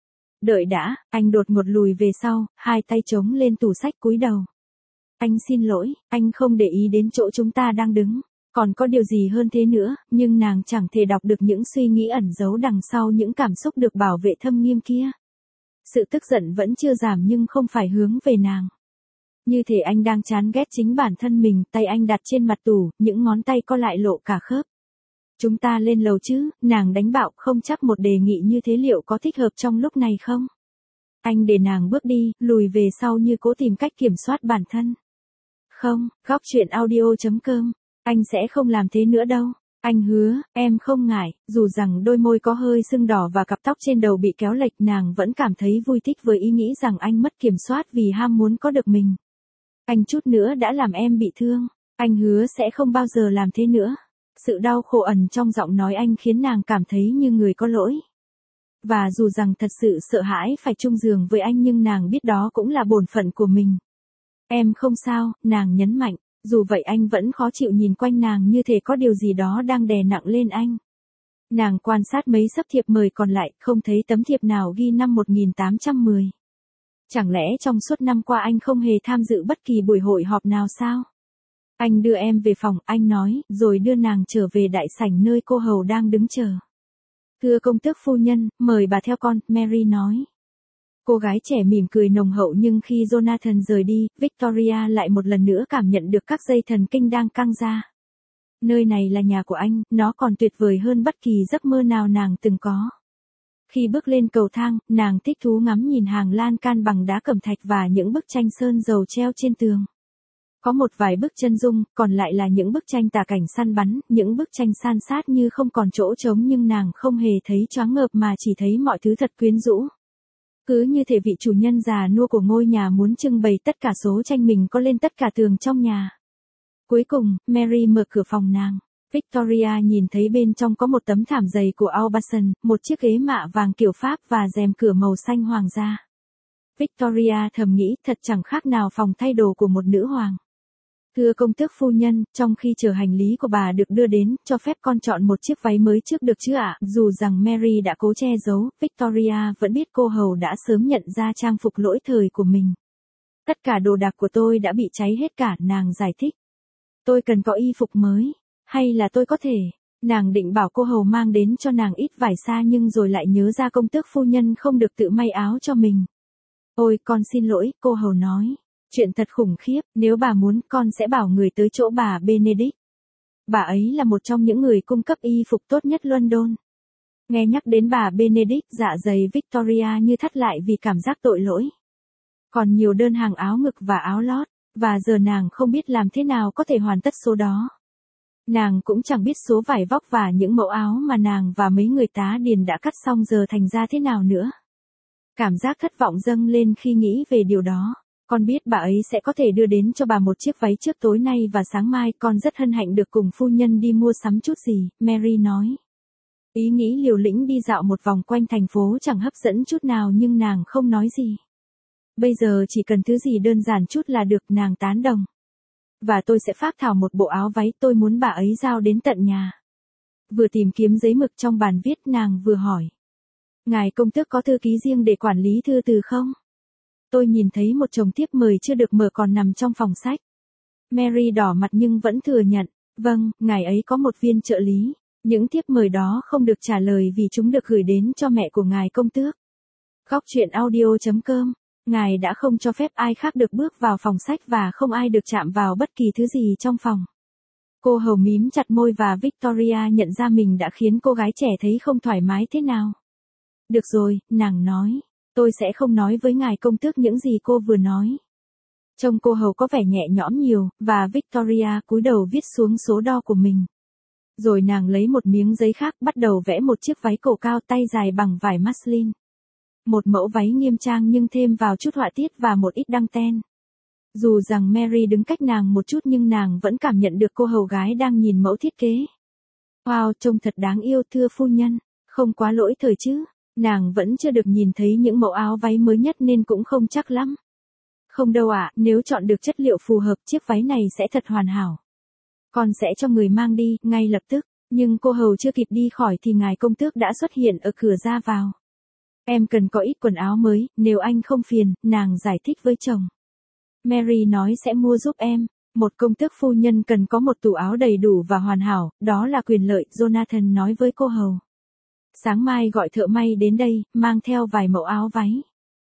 Đợi đã, anh đột ngột lùi về sau, hai tay chống lên tủ sách cúi đầu. Anh xin lỗi, anh không để ý đến chỗ chúng ta đang đứng. Còn có điều gì hơn thế nữa, nhưng nàng chẳng thể đọc được những suy nghĩ ẩn giấu đằng sau những cảm xúc được bảo vệ thâm nghiêm kia. Sự tức giận vẫn chưa giảm nhưng không phải hướng về nàng. Như thể anh đang chán ghét chính bản thân mình, tay anh đặt trên mặt tủ, những ngón tay co lại lộ cả khớp. Chúng ta lên lầu chứ, nàng đánh bạo, không chắc một đề nghị như thế liệu có thích hợp trong lúc này không? Anh để nàng bước đi, lùi về sau như cố tìm cách kiểm soát bản thân. Không, góc truyện audio.com. Anh sẽ không làm thế nữa đâu. Anh hứa, em không ngại, dù rằng đôi môi có hơi sưng đỏ và cặp tóc trên đầu bị kéo lệch, nàng vẫn cảm thấy vui thích với ý nghĩ rằng anh mất kiểm soát vì ham muốn có được mình. Anh chút nữa đã làm em bị thương. Anh hứa sẽ không bao giờ làm thế nữa. Sự đau khổ ẩn trong giọng nói anh khiến nàng cảm thấy như người có lỗi. Và dù rằng thật sự sợ hãi phải chung giường với anh nhưng nàng biết đó cũng là bổn phận của mình. Em không sao, nàng nhấn mạnh. Dù vậy anh vẫn khó chịu nhìn quanh nàng như thể có điều gì đó đang đè nặng lên anh. Nàng quan sát mấy sấp thiệp mời còn lại, không thấy tấm thiệp nào ghi năm 1810. Chẳng lẽ trong suốt năm qua anh không hề tham dự bất kỳ buổi hội họp nào sao? Anh đưa em về phòng, anh nói, rồi đưa nàng trở về đại sảnh nơi cô hầu đang đứng chờ. Thưa công tước phu nhân, mời bà theo con, Mary nói. Cô gái trẻ mỉm cười nồng hậu nhưng khi Jonathan rời đi, Victoria lại một lần nữa cảm nhận được các dây thần kinh đang căng ra. Nơi này là nhà của anh, nó còn tuyệt vời hơn bất kỳ giấc mơ nào nàng từng có. Khi bước lên cầu thang, nàng thích thú ngắm nhìn hàng lan can bằng đá cẩm thạch và những bức tranh sơn dầu treo trên tường. Có một vài bức chân dung, còn lại là những bức tranh tả cảnh săn bắn, những bức tranh san sát như không còn chỗ trống nhưng nàng không hề thấy choáng ngợp mà chỉ thấy mọi thứ thật quyến rũ. Cứ như thể vị chủ nhân già nua của ngôi nhà muốn trưng bày tất cả số tranh mình có lên tất cả tường trong nhà. Cuối cùng, Mary mở cửa phòng nàng. Victoria nhìn thấy bên trong có một tấm thảm dày của Aubusson, một chiếc ghế mạ vàng kiểu Pháp và rèm cửa màu xanh hoàng gia. Victoria thầm nghĩ thật chẳng khác nào phòng thay đồ của một nữ hoàng. Thưa công tước phu nhân, trong khi chờ hành lý của bà được đưa đến, cho phép con chọn một chiếc váy mới trước được chứ ạ? Dù rằng Mary đã cố che giấu, Victoria vẫn biết cô hầu đã sớm nhận ra trang phục lỗi thời của mình. Tất cả đồ đạc của tôi đã bị cháy hết cả, nàng giải thích. Tôi cần có y phục mới. Hay là tôi có thể, nàng định bảo cô hầu mang đến cho nàng ít vải xa nhưng rồi lại nhớ ra công tước phu nhân không được tự may áo cho mình. Ôi con xin lỗi, cô hầu nói. Chuyện thật khủng khiếp, nếu bà muốn con sẽ bảo người tới chỗ bà Benedict. Bà ấy là một trong những người cung cấp y phục tốt nhất London. Nghe nhắc đến bà Benedict, dạ dày Victoria như thắt lại vì cảm giác tội lỗi. Còn nhiều đơn hàng áo ngực và áo lót, và giờ nàng không biết làm thế nào có thể hoàn tất số đó. Nàng cũng chẳng biết số vải vóc và những mẫu áo mà nàng và mấy người tá điền đã cắt xong giờ thành ra thế nào nữa. Cảm giác thất vọng dâng lên khi nghĩ về điều đó. Con biết bà ấy sẽ có thể đưa đến cho bà một chiếc váy trước tối nay và sáng mai con rất hân hạnh được cùng phu nhân đi mua sắm chút gì, Mary nói. Ý nghĩ liều lĩnh đi dạo một vòng quanh thành phố chẳng hấp dẫn chút nào nhưng nàng không nói gì. Bây giờ chỉ cần thứ gì đơn giản chút là được, nàng tán đồng. Và tôi sẽ phác thảo một bộ áo váy, tôi muốn bà ấy giao đến tận nhà. Vừa tìm kiếm giấy mực trong bàn viết nàng vừa hỏi. Ngài công tước có thư ký riêng để quản lý thư từ không? Tôi nhìn thấy một chồng thiếp mời chưa được mở còn nằm trong phòng sách. Mary đỏ mặt nhưng vẫn thừa nhận. Vâng, ngài ấy có một viên trợ lý. Những thiếp mời đó không được trả lời vì chúng được gửi đến cho mẹ của ngài công tước. Góc truyện audio.com. Ngài đã không cho phép ai khác được bước vào phòng sách và không ai được chạm vào bất kỳ thứ gì trong phòng. Cô hầu mím chặt môi và Victoria nhận ra mình đã khiến cô gái trẻ thấy không thoải mái thế nào. Được rồi, nàng nói. Tôi sẽ không nói với ngài công tước những gì cô vừa nói. Trông cô hầu có vẻ nhẹ nhõm nhiều, và Victoria cúi đầu viết xuống số đo của mình. Rồi nàng lấy một miếng giấy khác bắt đầu vẽ một chiếc váy cổ cao tay dài bằng vải muslin. Một mẫu váy nghiêm trang nhưng thêm vào chút họa tiết và một ít đăng ten. Dù rằng Mary đứng cách nàng một chút nhưng nàng vẫn cảm nhận được cô hầu gái đang nhìn mẫu thiết kế. Wow, trông thật đáng yêu thưa phu nhân, không quá lỗi thời chứ. Nàng vẫn chưa được nhìn thấy những mẫu áo váy mới nhất nên cũng không chắc lắm. Không đâu ạ, nếu chọn được chất liệu phù hợp chiếc váy này sẽ thật hoàn hảo. Con sẽ cho người mang đi, ngay lập tức. Nhưng cô hầu chưa kịp đi khỏi thì ngài công tước đã xuất hiện ở cửa ra vào. Em cần có ít quần áo mới, nếu anh không phiền, nàng giải thích với chồng. Mary nói sẽ mua giúp em. Một công tước phu nhân cần có một tủ áo đầy đủ và hoàn hảo, đó là quyền lợi, Jonathan nói với cô hầu. Sáng mai gọi thợ may đến đây, mang theo vài mẫu áo váy.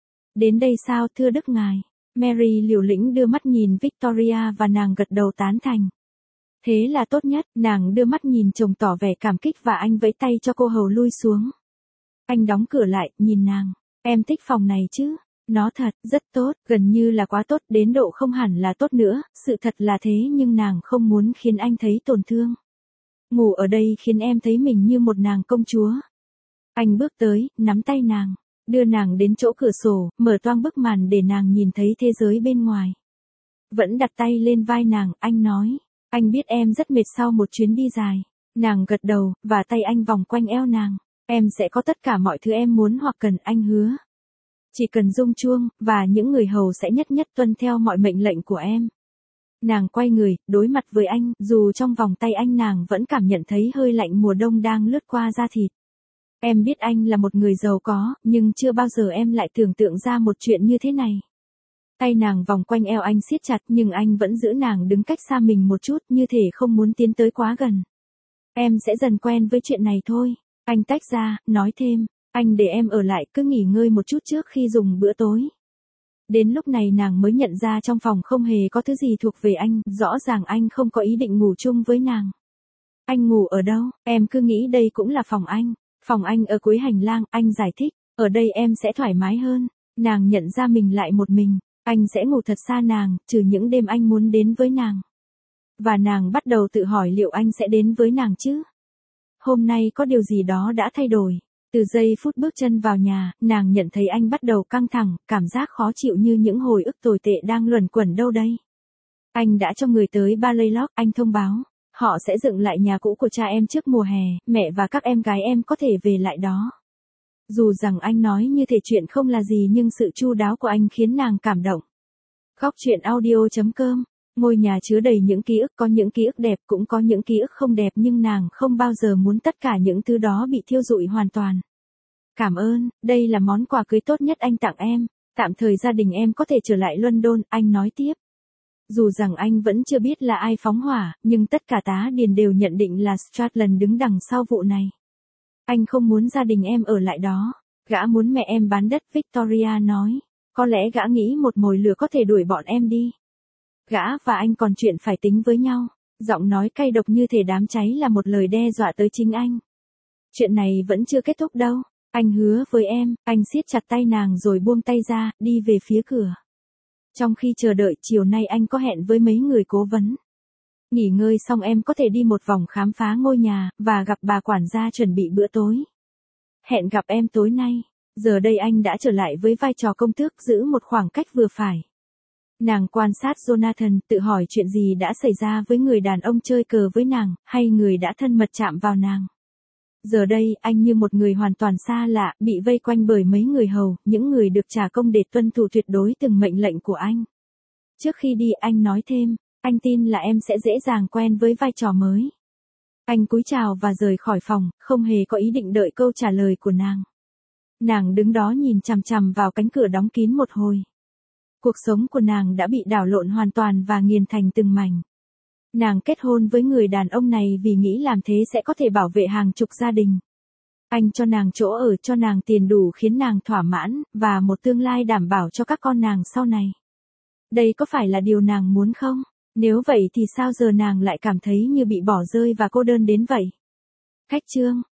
Đến đây sao thưa đức ngài? Mary liều lĩnh đưa mắt nhìn Victoria và nàng gật đầu tán thành. Thế là tốt nhất, nàng đưa mắt nhìn chồng tỏ vẻ cảm kích và anh vẫy tay cho cô hầu lui xuống. Anh đóng cửa lại, nhìn nàng. Em thích phòng này chứ? Nó thật, rất tốt, gần như là quá tốt, đến độ không hẳn là tốt nữa, sự thật là thế nhưng nàng không muốn khiến anh thấy tổn thương. Ngủ ở đây khiến em thấy mình như một nàng công chúa. Anh bước tới, nắm tay nàng, đưa nàng đến chỗ cửa sổ, mở toang bức màn để nàng nhìn thấy thế giới bên ngoài. Vẫn đặt tay lên vai nàng, anh nói, anh biết em rất mệt sau một chuyến đi dài. Nàng gật đầu, và tay anh vòng quanh eo nàng. Em sẽ có tất cả mọi thứ em muốn hoặc cần, anh hứa. Chỉ cần rung chuông, và những người hầu sẽ nhất nhất tuân theo mọi mệnh lệnh của em. Nàng quay người, đối mặt với anh, dù trong vòng tay anh nàng vẫn cảm nhận thấy hơi lạnh mùa đông đang lướt qua da thịt. Em biết anh là một người giàu có, nhưng chưa bao giờ em lại tưởng tượng ra một chuyện như thế này. Tay nàng vòng quanh eo anh siết chặt nhưng anh vẫn giữ nàng đứng cách xa mình một chút như thể không muốn tiến tới quá gần. Em sẽ dần quen với chuyện này thôi. Anh tách ra, nói thêm, anh để em ở lại cứ nghỉ ngơi một chút trước khi dùng bữa tối. Đến lúc này nàng mới nhận ra trong phòng không hề có thứ gì thuộc về anh, rõ ràng anh không có ý định ngủ chung với nàng. Anh ngủ ở đâu? Em cứ nghĩ đây cũng là phòng anh. Phòng anh ở cuối hành lang, anh giải thích, ở đây em sẽ thoải mái hơn. Nàng nhận ra mình lại một mình, anh sẽ ngủ thật xa nàng, trừ những đêm anh muốn đến với nàng. Và nàng bắt đầu tự hỏi liệu anh sẽ đến với nàng chứ? Hôm nay có điều gì đó đã thay đổi. Từ giây phút bước chân vào nhà, nàng nhận thấy anh bắt đầu căng thẳng, cảm giác khó chịu như những hồi ức tồi tệ đang luẩn quẩn đâu đây. Anh đã cho người tới Ballylock, anh thông báo, họ sẽ dựng lại nhà cũ của cha em trước mùa hè, mẹ và các em gái em có thể về lại đó. Dù rằng anh nói như thể chuyện không là gì nhưng sự chu đáo của anh khiến nàng cảm động. Góc truyện audio.com. Ngôi nhà chứa đầy những ký ức, có những ký ức đẹp cũng có những ký ức không đẹp nhưng nàng không bao giờ muốn tất cả những thứ đó bị thiêu rụi hoàn toàn. Cảm ơn, đây là món quà cưới tốt nhất anh tặng em, tạm thời gia đình em có thể trở lại London, anh nói tiếp. Dù rằng anh vẫn chưa biết là ai phóng hỏa, nhưng tất cả tá điền đều nhận định là Stratland đứng đằng sau vụ này. Anh không muốn gia đình em ở lại đó, gã muốn mẹ em bán đất, Victoria nói. Có lẽ gã nghĩ một mồi lửa có thể đuổi bọn em đi. Gã và anh còn chuyện phải tính với nhau. Giọng nói cay độc như thể đám cháy là một lời đe dọa tới chính anh. Chuyện này vẫn chưa kết thúc đâu. Anh hứa với em, anh siết chặt tay nàng rồi buông tay ra, đi về phía cửa. Trong khi chờ đợi, chiều nay anh có hẹn với mấy người cố vấn. Nghỉ ngơi xong em có thể đi một vòng khám phá ngôi nhà, và gặp bà quản gia chuẩn bị bữa tối. Hẹn gặp em tối nay. Giờ đây anh đã trở lại với vai trò công tước, giữ một khoảng cách vừa phải. Nàng quan sát Jonathan, tự hỏi chuyện gì đã xảy ra với người đàn ông chơi cờ với nàng, hay người đã thân mật chạm vào nàng. Giờ đây, anh như một người hoàn toàn xa lạ, bị vây quanh bởi mấy người hầu, những người được trả công để tuân thủ tuyệt đối từng mệnh lệnh của anh. Trước khi đi, anh nói thêm, anh tin là em sẽ dễ dàng quen với vai trò mới. Anh cúi chào và rời khỏi phòng, không hề có ý định đợi câu trả lời của nàng. Nàng đứng đó nhìn chằm chằm vào cánh cửa đóng kín một hồi. Cuộc sống của nàng đã bị đảo lộn hoàn toàn và nghiền thành từng mảnh. Nàng kết hôn với người đàn ông này vì nghĩ làm thế sẽ có thể bảo vệ hàng chục gia đình. Anh cho nàng chỗ ở, cho nàng tiền đủ khiến nàng thỏa mãn, và một tương lai đảm bảo cho các con nàng sau này. Đây có phải là điều nàng muốn không? Nếu vậy thì sao giờ nàng lại cảm thấy như bị bỏ rơi và cô đơn đến vậy? Khách chương